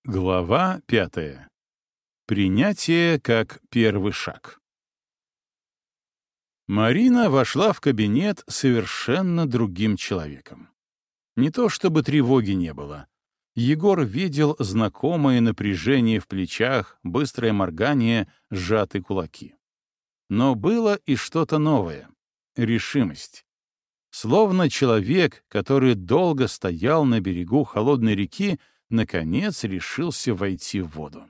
Глава 5. Принятие как первый шаг. Марина вошла в кабинет совершенно другим человеком. Не то чтобы тревоги не было. Егор видел знакомое напряжение в плечах, быстрое моргание, сжатые кулаки. Но было и что-то новое — решимость. Словно человек, который долго стоял на берегу холодной реки, наконец решился войти в воду.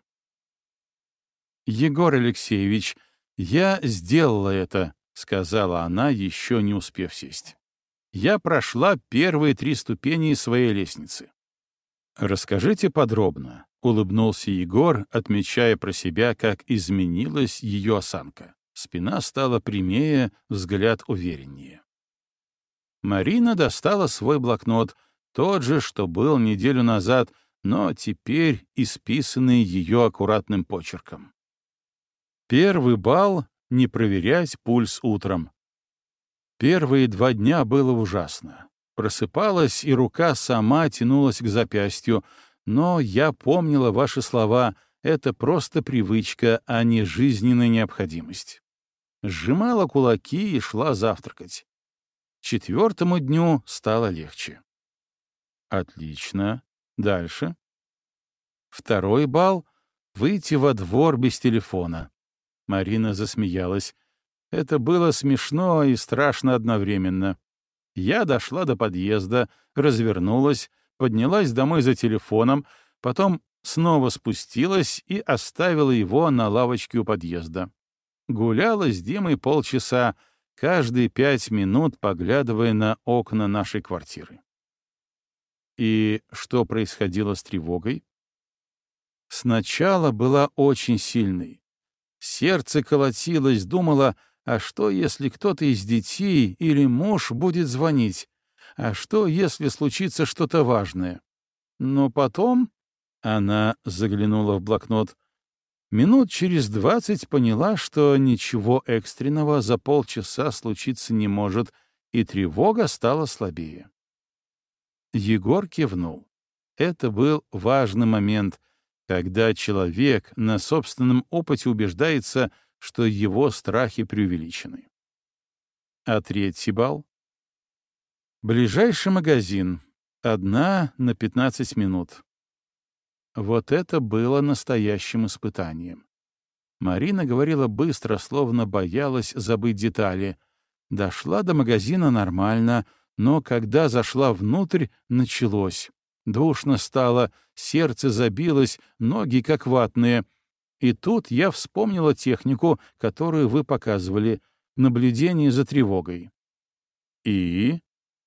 «Егор Алексеевич, я сделала это», — сказала она, еще не успев сесть. «Я прошла первые 3 ступени своей лестницы». «Расскажите подробно», — улыбнулся Егор, отмечая про себя, как изменилась ее осанка. Спина стала прямее, взгляд увереннее. Марина достала свой блокнот, тот же, что был неделю назад, но теперь исписанный ее аккуратным почерком. Первый балл — не проверять пульс утром. Первые 2 дня было ужасно. Просыпалась, и рука сама тянулась к запястью, но я помнила ваши слова — это просто привычка, а не жизненная необходимость. Сжимала кулаки и шла завтракать. 4-му дню стало легче. Отлично. Дальше. 2-й балл — выйти во двор без телефона. Марина засмеялась. Это было смешно и страшно одновременно. Я дошла до подъезда, развернулась, поднялась домой за телефоном, потом снова спустилась и оставила его на лавочке у подъезда. Гуляла с Димой полчаса, каждые 5 минут поглядывая на окна нашей квартиры. И что происходило с тревогой? Сначала была очень сильной. Сердце колотилось, думала, а что, если кто-то из детей или муж будет звонить? А что, если случится что-то важное? Но потом она заглянула в блокнот. Минут через 20 поняла, что ничего экстренного за полчаса случиться не может, и тревога стала слабее. Егор кивнул. Это был важный момент, когда человек на собственном опыте убеждается, что его страхи преувеличены. А 3-й балл? Ближайший магазин. 1 на 15 минут. Вот это было настоящим испытанием. Марина говорила быстро, словно боялась забыть детали. Дошла до магазина нормально, но когда зашла внутрь, началось. Душно стало, сердце забилось, ноги как ватные. И тут я вспомнила технику, которую вы показывали, наблюдение за тревогой. И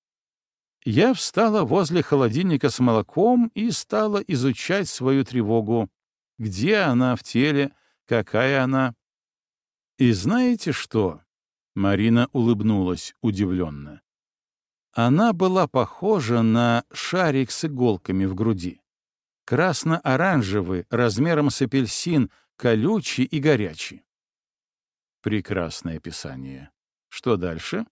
я встала возле холодильника с молоком и стала изучать свою тревогу. Где она в теле, какая она. И знаете что? Марина улыбнулась удивленно. Она была похожа на шарик с иголками в груди. Красно-оранжевый, размером с апельсин, колючий и горячий. Прекрасное описание. Что дальше?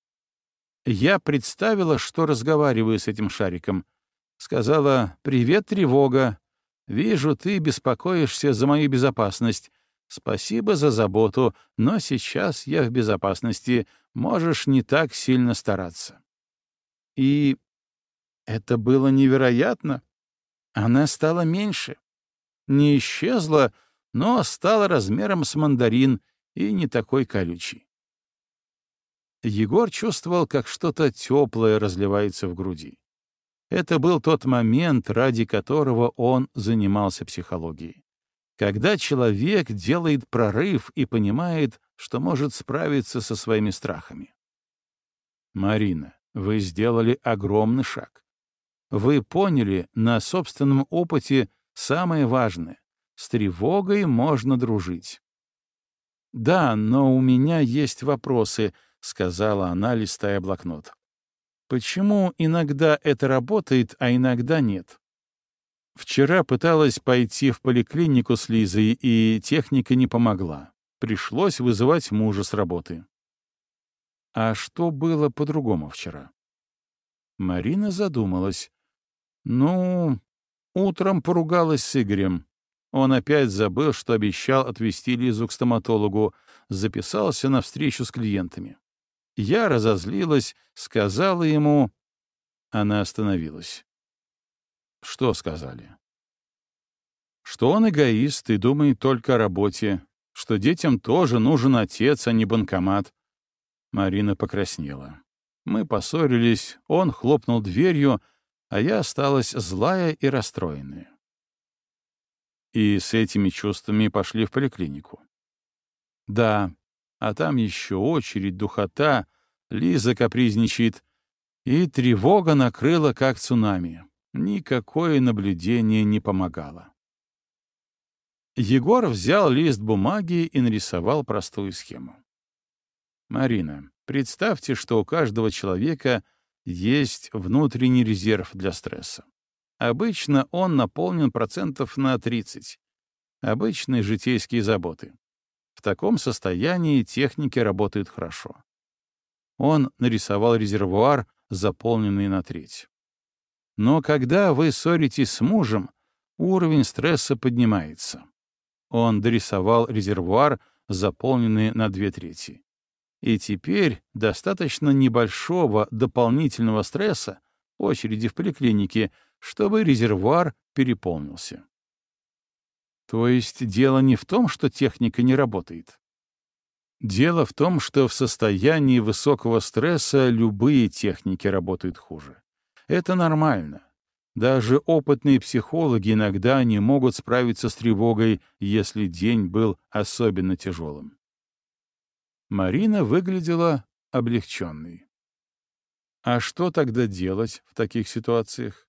Я представила, что разговариваю с этим шариком. Сказала: «Привет, тревога. Вижу, ты беспокоишься за мою безопасность. Спасибо за заботу, но сейчас я в безопасности. Можешь не так сильно стараться». И это было невероятно. Она стала меньше. Не исчезла, но стала размером с мандарин и не такой колючий. Егор чувствовал, как что-то теплое разливается в груди. Это был тот момент, ради которого он занимался психологией. Когда человек делает прорыв и понимает, что может справиться со своими страхами. Марина, вы сделали огромный шаг. Вы поняли на собственном опыте самое важное — с тревогой можно дружить. «Да, но у меня есть вопросы», — сказала она, листая блокнот. «Почему иногда это работает, а иногда нет?» Вчера пыталась пойти в поликлинику с Лизой, и техника не помогла. Пришлось вызывать мужа с работы. А что было по-другому вчера? Марина задумалась. Ну, Утром поругалась с Игорем. Он опять забыл, что обещал отвезти Лизу к стоматологу, записался на встречу с клиентами. Я разозлилась, сказала ему... Она остановилась. Что сказали? Что он эгоист и думает только о работе, что детям тоже нужен отец, а не банкомат. Марина покраснела. Мы поссорились, он хлопнул дверью, а я осталась злая и расстроенная. И с этими чувствами пошли в поликлинику. Да, а там еще очередь, духота, Лиза капризничает, и тревога накрыла как цунами. Никакое наблюдение не помогало. Егор взял лист бумаги и нарисовал простую схему. «Марина, представьте, что у каждого человека есть внутренний резерв для стресса. Обычно он наполнен процентов на 30. Обычные житейские заботы. В таком состоянии техники работают хорошо». Он нарисовал резервуар, заполненный на треть. Но когда вы ссоритесь с мужем, уровень стресса поднимается. Он дорисовал резервуар, заполненный на 2/3. И теперь достаточно небольшого дополнительного стресса, очереди в поликлинике, чтобы резервуар переполнился. То есть дело не в том, что техника не работает. Дело в том, что в состоянии высокого стресса любые техники работают хуже. Это нормально. Даже опытные психологи иногда не могут справиться с тревогой, если день был особенно тяжелым. Марина выглядела облегченной. А что тогда делать в таких ситуациях?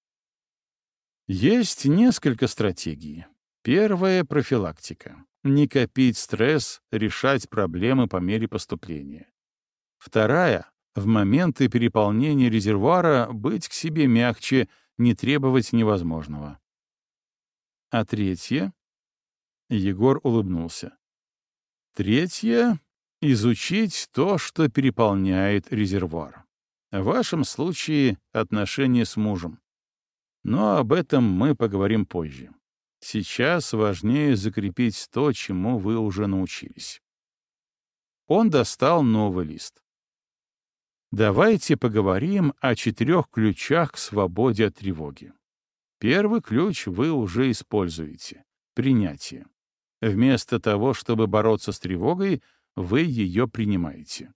Есть несколько стратегий. Первая — профилактика. Не копить стресс, решать проблемы по мере поступления. Вторая — в моменты переполнения резервуара быть к себе мягче, не требовать невозможного. А третья? Егор улыбнулся. Третья — изучить то, что переполняет резервуар. В вашем случае — отношения с мужем. Но об этом мы поговорим позже. Сейчас важнее закрепить то, чему вы уже научились. Он достал новый лист. Давайте поговорим о 4 ключах к свободе от тревоги. Первый ключ вы уже используете — принятие. Вместо того, чтобы бороться с тревогой, вы ее принимаете.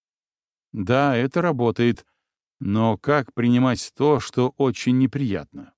Да, это работает, но как принимать то, что очень неприятно?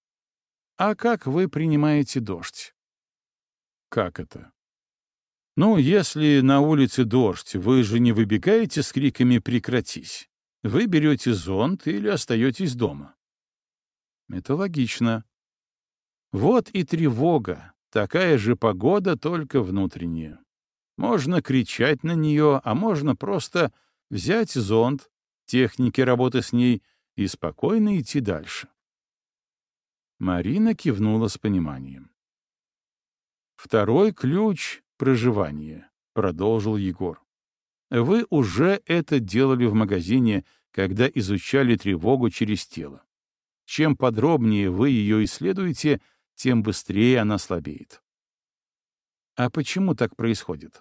А как вы принимаете дождь? Как это? Ну, если на улице дождь, вы же не выбегаете с криками «прекратись». Вы берете зонт или остаетесь дома. Это логично. Вот и тревога. Такая же погода, только внутренняя. Можно кричать на нее, а можно просто взять зонт, техники работы с ней, и спокойно идти дальше. Марина кивнула с пониманием. Второй ключ — проживание, продолжил Егор. Вы уже это делали в магазине, когда изучали тревогу через тело. Чем подробнее вы ее исследуете, тем быстрее она слабеет. А почему так происходит?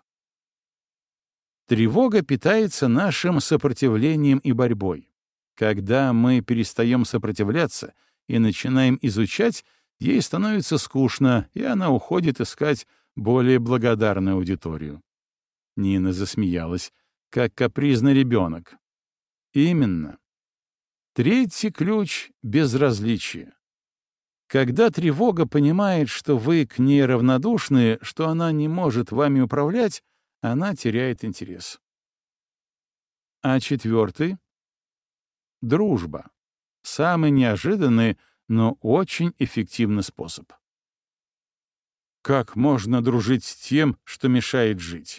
Тревога питается нашим сопротивлением и борьбой. Когда мы перестаем сопротивляться и начинаем изучать, ей становится скучно, и она уходит искать более благодарную аудиторию. Нина засмеялась, как капризный ребенок. Именно. Третий ключ — безразличие. Когда тревога понимает, что вы к ней равнодушны, что она не может вами управлять, она теряет интерес. А четвертый — дружба. Самый неожиданный, но очень эффективный способ. Как можно дружить с тем, что мешает жить?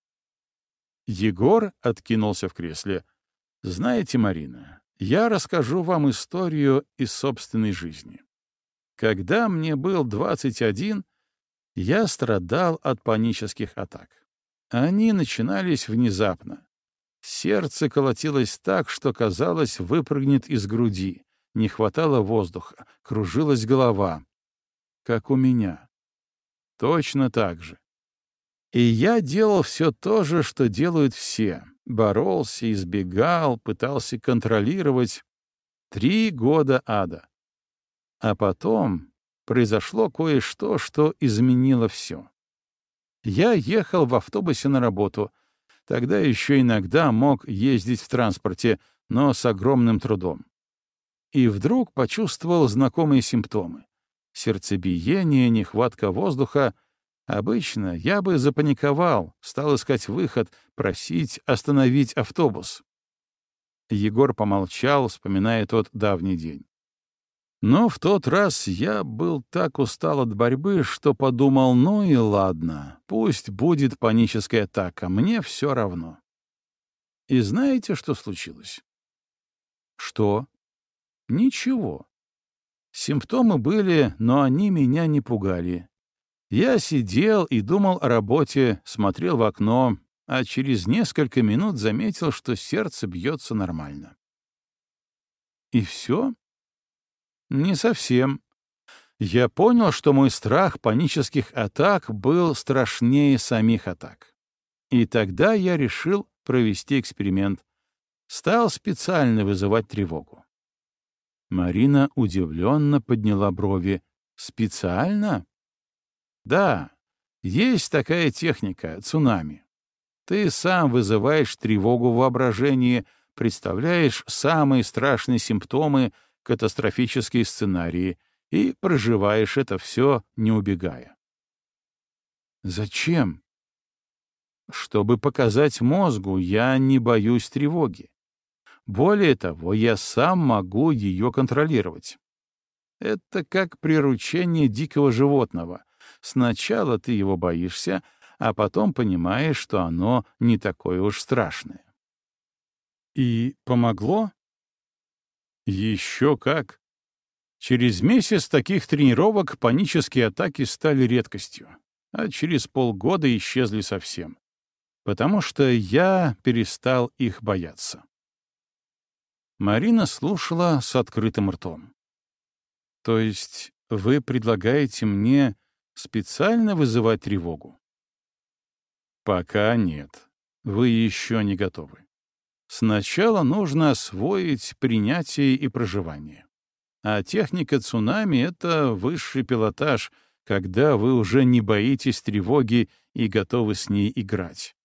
Егор откинулся в кресле. Знаете, Марина, я расскажу вам историю из собственной жизни. Когда мне был 21, я страдал от панических атак. Они начинались внезапно. Сердце колотилось так, что, казалось, выпрыгнет из груди, не хватало воздуха, кружилась голова. Как у меня. Точно так же. И я делал все то же, что делают все. Боролся, избегал, пытался контролировать. 3 года ада. А потом произошло кое-что, что изменило все. Я ехал в автобусе на работу. Тогда еще иногда мог ездить в транспорте, но с огромным трудом. И вдруг почувствовал знакомые симптомы. Сердцебиение, нехватка воздуха. Обычно я бы запаниковал, стал искать выход, просить остановить автобус. Егор помолчал, вспоминая тот давний день. Но в тот раз я был так устал от борьбы, что подумал, ну и ладно, пусть будет паническая атака, мне все равно. И знаете, что случилось? Что? Ничего. Симптомы были, но они меня не пугали. Я сидел и думал о работе, смотрел в окно, а через несколько минут заметил, что сердце бьется нормально. И все? Не совсем. Я понял, что мой страх панических атак был страшнее самих атак. И тогда я решил провести эксперимент. Стал специально вызывать тревогу. Марина удивленно подняла брови. «Специально?» «Да, есть такая техника — цунами. Ты сам вызываешь тревогу в воображении, представляешь самые страшные симптомы, катастрофические сценарии и проживаешь это все, не убегая». «Зачем?» «Чтобы показать мозгу, я не боюсь тревоги. Более того, я сам могу ее контролировать. Это как приручение дикого животного. Сначала ты его боишься, а потом понимаешь, что оно не такое уж страшное». И помогло? Еще как. Через месяц таких тренировок панические атаки стали редкостью, а через полгода исчезли совсем, потому что я перестал их бояться. Марина слушала с открытым ртом. То есть вы предлагаете мне специально вызывать тревогу? Пока нет. Вы еще не готовы. Сначала нужно освоить принятие и проживание. А техника цунами — это высший пилотаж, когда вы уже не боитесь тревоги и готовы с ней играть.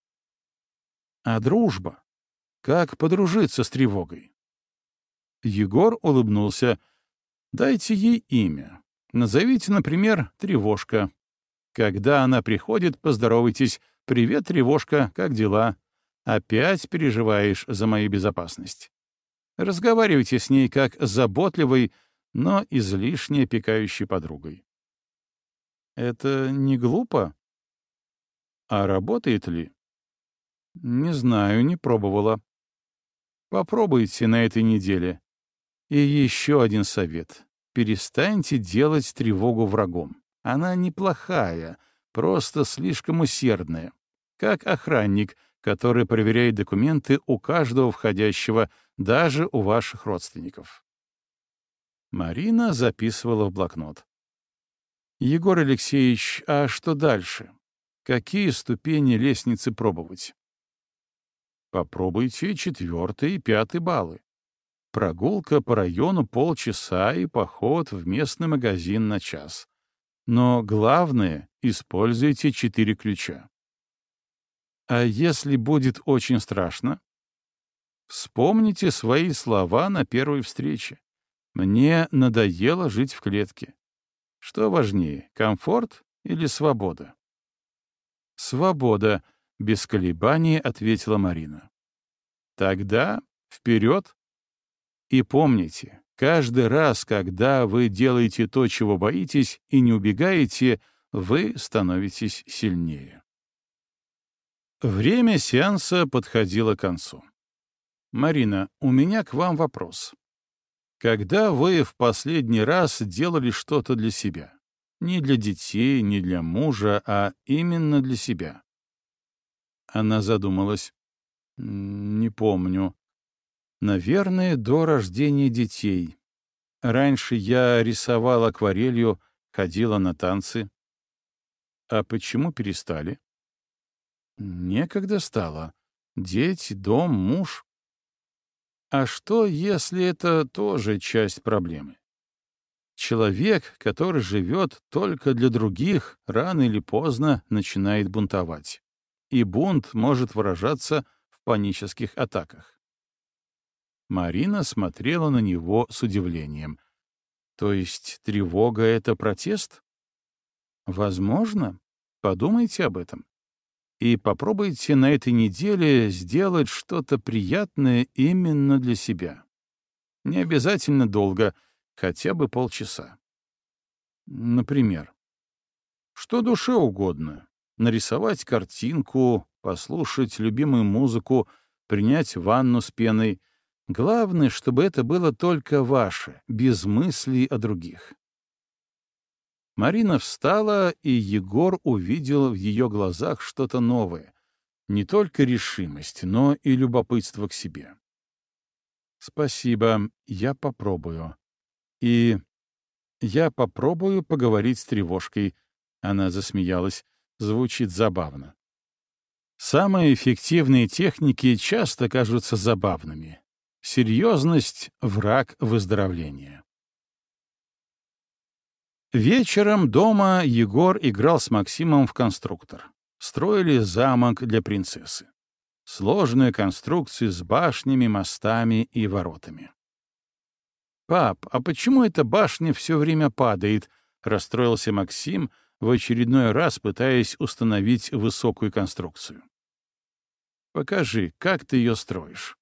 А дружба? Как подружиться с тревогой? Егор улыбнулся. Дайте ей имя. Назовите, например, Тревожка. Когда она приходит, поздоровайтесь. «Привет, Тревожка, как дела? Опять переживаешь за мою безопасность?» Разговаривайте с ней как с заботливой, но излишне опекающей подругой. Это не глупо? А работает ли? Не знаю, не пробовала. Попробуйте на этой неделе. И еще один совет. Перестаньте делать тревогу врагом. Она неплохая, просто слишком усердная. Как охранник, который проверяет документы у каждого входящего, даже у ваших родственников. Марина записывала в блокнот. «Егор Алексеевич, а что дальше? Какие ступени лестницы пробовать?» «Попробуйте 4 и 5 баллы. Прогулка по району полчаса и поход в местный магазин на час. Но главное — используйте 4 ключа. А если будет очень страшно? Вспомните свои слова на первой встрече. Мне надоело жить в клетке. Что важнее, комфорт или свобода? Свобода, без колебаний ответила Марина. Тогда вперед. И помните, каждый раз, когда вы делаете то, чего боитесь, и не убегаете, вы становитесь сильнее. Время сеанса подходило к концу. «Марина, у меня к вам вопрос. Когда вы в последний раз делали что-то для себя? Не для детей, не для мужа, а именно для себя?» Она задумалась. Не помню. Наверное, до рождения детей. Раньше я рисовала акварелью, ходила на танцы. А почему перестали? Некогда стало. Дети, дом, муж. А что, если это тоже часть проблемы? Человек, который живет только для других, рано или поздно начинает бунтовать. И бунт может выражаться в панических атаках. Марина смотрела на него с удивлением. То есть тревога — это протест? Возможно. Подумайте об этом. И попробуйте на этой неделе сделать что-то приятное именно для себя. Не обязательно долго, хотя бы полчаса. Например, что душе угодно. Нарисовать картинку, послушать любимую музыку, принять ванну с пеной. Главное, чтобы это было только ваше, без мыслей о других. Марина встала, и Егор увидел в ее глазах что-то новое. Не только решимость, но и любопытство к себе. «Спасибо, я попробую. И я попробую поговорить с тревожкой». Она засмеялась. Звучит забавно. Самые эффективные техники часто кажутся забавными. Серьезность — враг выздоровления. Вечером дома Егор играл с Максимом в конструктор. Строили замок для принцессы. Сложную конструкцию с башнями, мостами и воротами. «Пап, а почему эта башня все время падает?» — расстроился Максим, в очередной раз пытаясь установить высокую конструкцию. «Покажи, как ты ее строишь».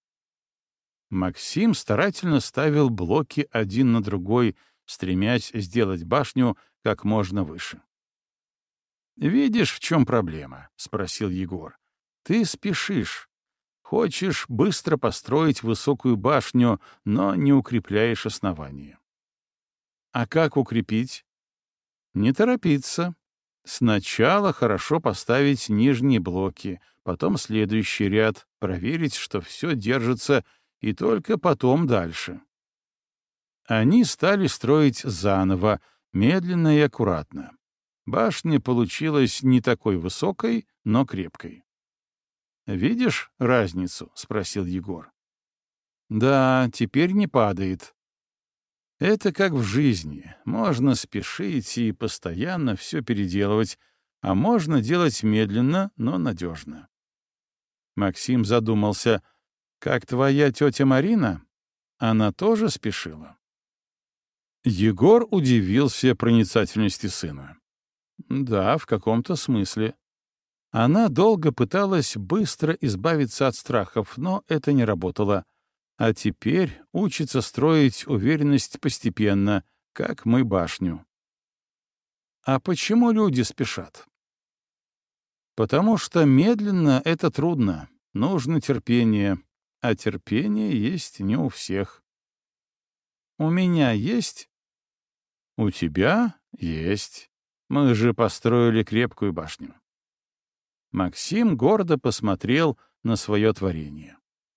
Максим старательно ставил блоки один на другой, стремясь сделать башню как можно выше. «Видишь, в чем проблема?» — спросил Егор. «Ты спешишь. Хочешь быстро построить высокую башню, но не укрепляешь основание. А как укрепить? Не торопиться. Сначала хорошо поставить нижние блоки, потом следующий ряд, проверить, что все держится, и только потом дальше». Они стали строить заново, медленно и аккуратно. Башня получилась не такой высокой, но крепкой. «Видишь разницу?» — спросил Егор. «Да, теперь не падает». Это как в жизни. Можно спешить и постоянно все переделывать, а можно делать медленно, но надежно. Максим задумался. «Как твоя тетя Марина? Она тоже спешила?» Егор удивился проницательности сына. «Да, в каком-то смысле. Она долго пыталась быстро избавиться от страхов, но это не работало. А теперь учится строить уверенность постепенно, как мы башню». «А почему люди спешат?» «Потому что медленно — это трудно. Нужно терпение, а терпение есть не у всех». «У меня есть?» «У тебя есть. Мы же построили крепкую башню». Максим гордо посмотрел на свое творение.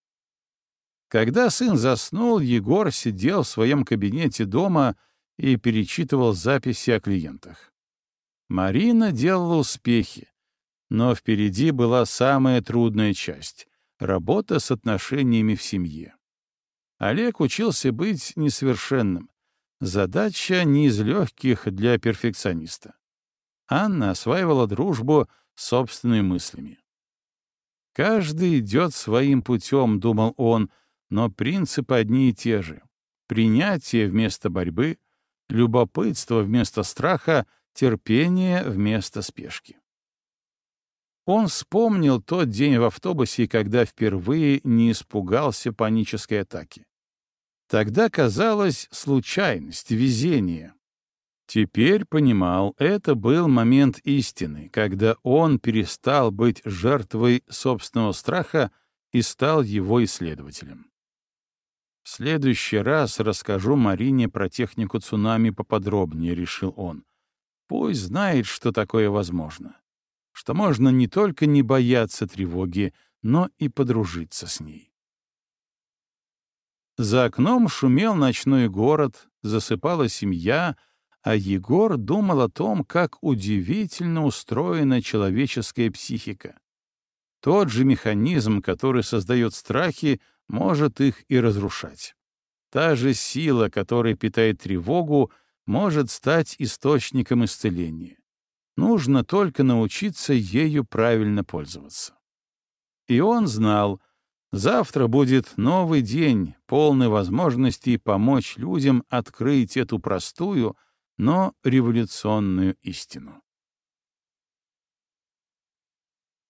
Когда сын заснул, Егор сидел в своем кабинете дома и перечитывал записи о клиентах. Марина делала успехи, но впереди была самая трудная часть — работа с отношениями в семье. Олег учился быть несовершенным. Задача не из легких для перфекциониста. Анна осваивала дружбу собственными мыслями. «Каждый идет своим путем», — думал он, но принципы одни и те же. Принятие вместо борьбы, любопытство вместо страха, терпение вместо спешки. Он вспомнил тот день в автобусе, когда впервые не испугался панической атаки. Тогда казалось случайность, везение. Теперь понимал, это был момент истины, когда он перестал быть жертвой собственного страха и стал его исследователем. «В следующий раз расскажу Марине про технику цунами поподробнее», — решил он. «Пусть знает, что такое возможно, что можно не только не бояться тревоги, но и подружиться с ней». За окном шумел ночной город, засыпала семья, а Егор думал о том, как удивительно устроена человеческая психика. Тот же механизм, который создает страхи, может их и разрушать. Та же сила, которая питает тревогу, может стать источником исцеления. Нужно только научиться ею правильно пользоваться. И он знал, завтра будет новый день, полный возможностей помочь людям открыть эту простую, но революционную истину.